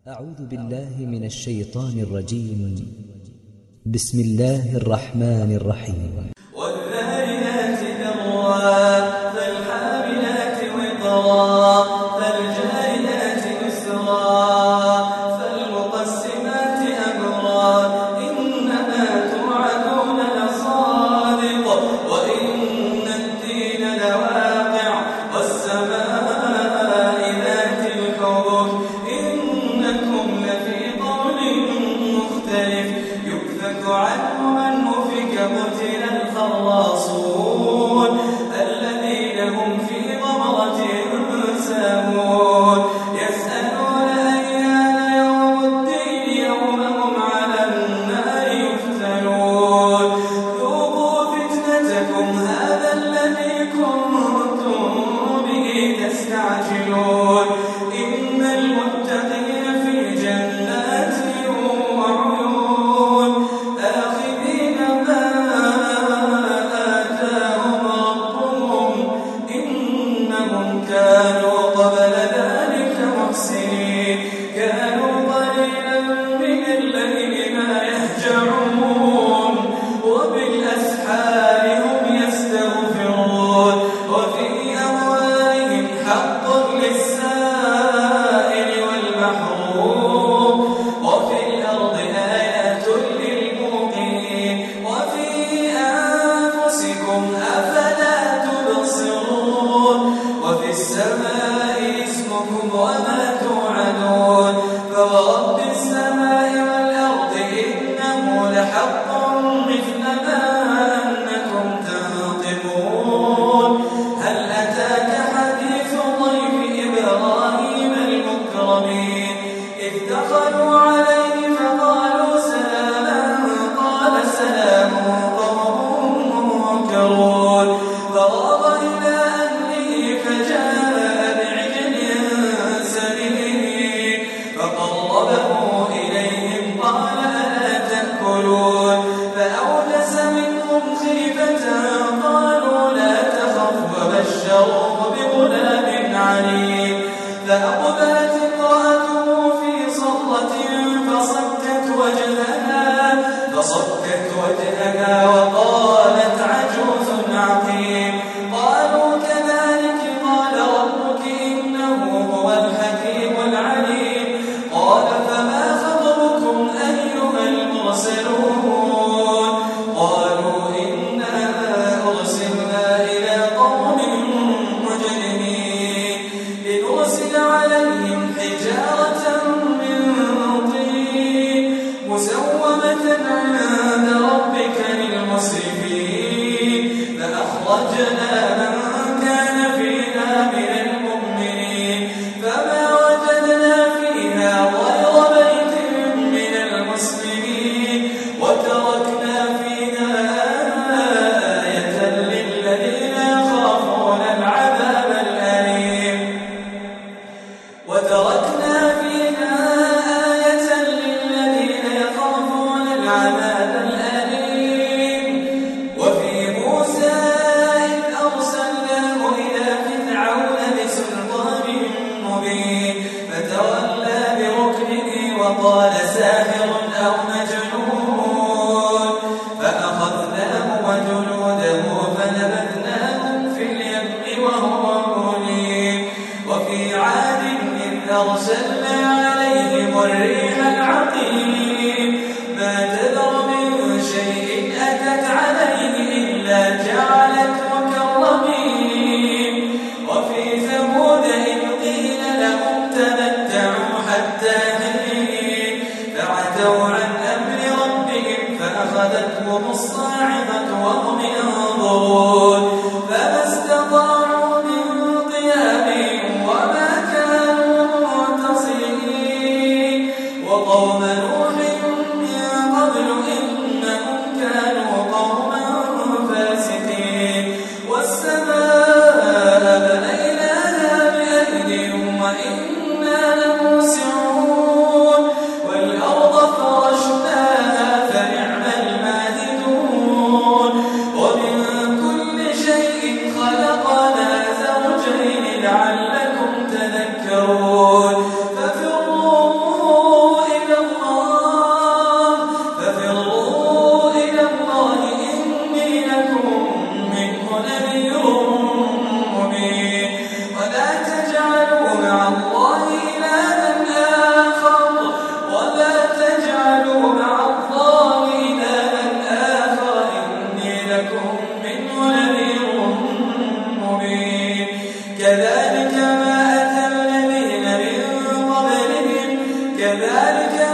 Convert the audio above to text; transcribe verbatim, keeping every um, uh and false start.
أعوذ بالله من الشيطان الرجيم. بسم الله الرحمن الرحيم. والذاريات ذروا فالحاملات وقرا فالجاريات يسرا فالمقسمات أمرا إنما توعدون لصادق وإن الدين لواقع والسماء ذات الحبك إنكم لفي قول مختلف يؤفك عنه من أفك قتل الخراصون الذين هم في غمرة ساهون يسألون أيان يوم الدين يوم هم على النار يفتنون ذوقوا فتنتكم هذا الذي كنتم به تستعجلون إن المتقين في جنات وعيون آخذين ما آتاهم ربهم إنهم كانوا قبل ذلك محسنين كانوا قليلا من الليل ما يهجعون وبالأسحار هم يستغفرون وفي أموالهم حق للسائل والمحروم وفي الأرض آيات للموقنين وفي أنفسكم أفلا تبصرون وفي السماء اسمكم وما توعدون فورب السماء والأرض إنه لحق مثل ما أنكم تنطقون هل أتاك حديث ضيف إبراهيم المكرمين إذ دخلوا عليه فقالوا سلاما قال سلام قوم منكرون فراغ إلى أهله فجاء بعجل سمين فقربه إليهم قال ألا تأكلون فأوجس منهم خيفة قالوا لا تخف وبشروه بغلام عليم فأقبلت امرأته في صرة فصكت وجهها فصكت وجهها وقالت عجوز عقيم قالوا كذلك قال ربك إنه هو الحكيم العليم قال فما خطبكم أيها المرسلون قالوا إنا أرسلنا إلى قوم مجرمين لنرسل عليهم حجارة من طين مسومة عند ربك للمسرفين فأخرجنا من كان فيها من المؤمنين فما وجدنا فيها غير بيت من المسلمين وتركنا فيها آية للذين يخافون العذاب الأليم وتركنا فيها آية للذين يخافون العذاب الأليم وفي موسى إذ أرسلناه إلى فرعون بسلطان مبين فتولى بركنه وقال ساحر أو مجنون فأخذناه وجنوده فنبذناهم في اليم وهو مليم وفي عاد إذ أرسلنا عليهم الريح العقيم ما تذر من شيء أتت عليه إلا جعلته كالرميم وفي ثمود إذ قيل لهم تمتعوا حتى حين فعتوا عن أمر ربهم فأخذتهم الصاعقة وهم ينظرون فما استطاعوا من قيام وما كانوا منتصرين وقوم نوح من قبل إنهم كانوا قوما فاسقين والسماء بنيناها بأيد وإنا لموسعون والأرض فرشناها فنعم الماهدون ومن كل شيء خلقنا زوجين لعلكم تذكرون ففروا كذلك